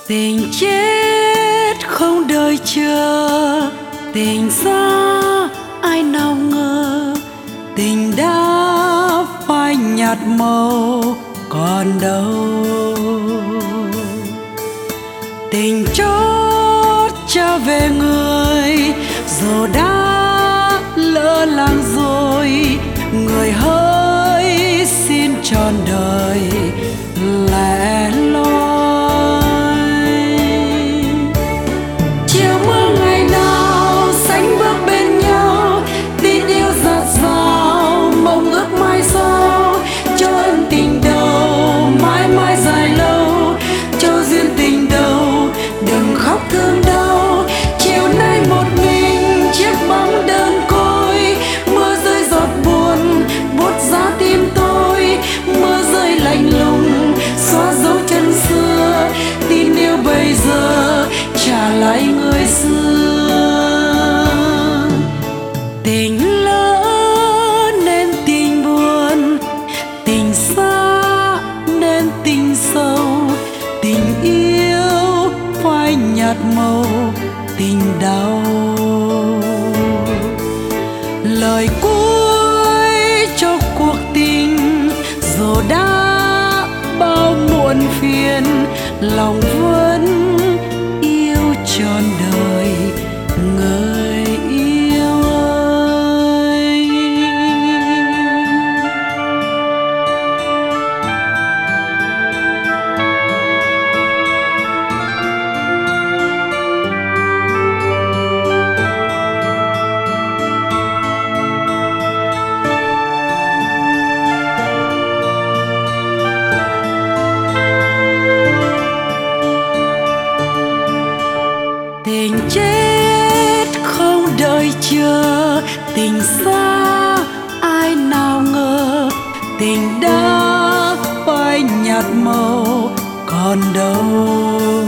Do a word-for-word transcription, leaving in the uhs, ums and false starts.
Tình chết không đợi chờ, tình xa ai nào ngờ, tình đã phai nhạt màu còn đâu. Tình chót trở về người, dù đã lỡ làng rồi, người hỡi xin trọn đời lẻ loi. Chiều mưa ngày nào sánh bước bên nhau, tin yêu dạt dào mong ước mai sau, cho ân tình đầu mãi mãi dài lâu, cho duyên tình đầu đừng khóc thương đau. Chiều nay một mình chiếc bóng đơn côi, mưa rơi giọt buồn buốt giá tim tôi, mưa rơi lạnh lùng xóa dấu chân xưa, tin yêu bây giờ trả lại người xưa. Tình lỡ nên tình buồn, tình xa nên tình sâu, tình yêu phai nhạt màu tình đau. Lời cuối cho cuộc tình dù đã bao muộn phiền, lòng vẫn yêu trọn đời người yêu ơi. Tình chết không đợi chờ, tình xa ai nào ngờ, tình đã phai nhạt màu còn đâu.